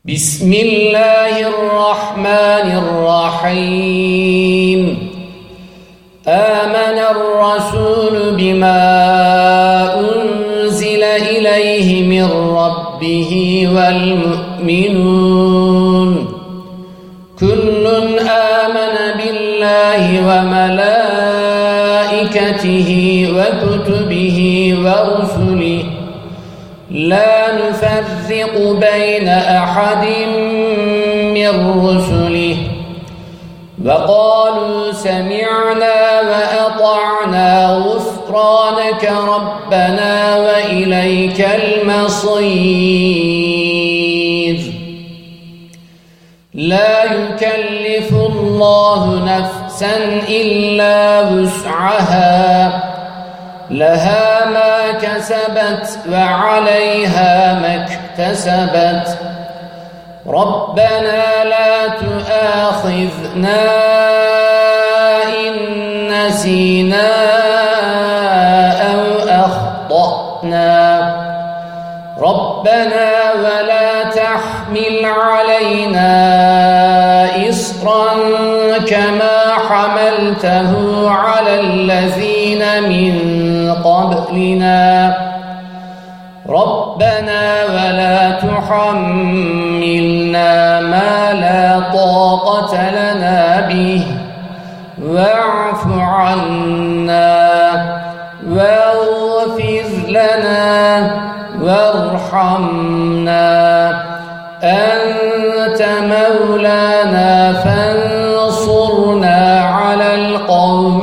بسم الله الرحمن الرحيم. آمن الرسول بما أنزل إليه من ربه والمؤمنون كل آمن بالله وملائكته وكتبه ورسله لا نفرق بين أحد من رسله وقالوا سمعنا وأطعنا غفرانك ربنا وإليك المصير. لا يكلف الله نفسا إلا وسعها لها ما كسبت وعليها ما اكتسبت ربنا لا تؤاخذنا إن نسينا أو أخطأنا ربنا ولا تحمل علينا إصرا كما حملته على الذين من قبلنا ربنا ولا تحملنا ما لا طاقة لنا به واعف عنا واغفر لنا وارحمنا أنت مولانا فانصرنا على القوم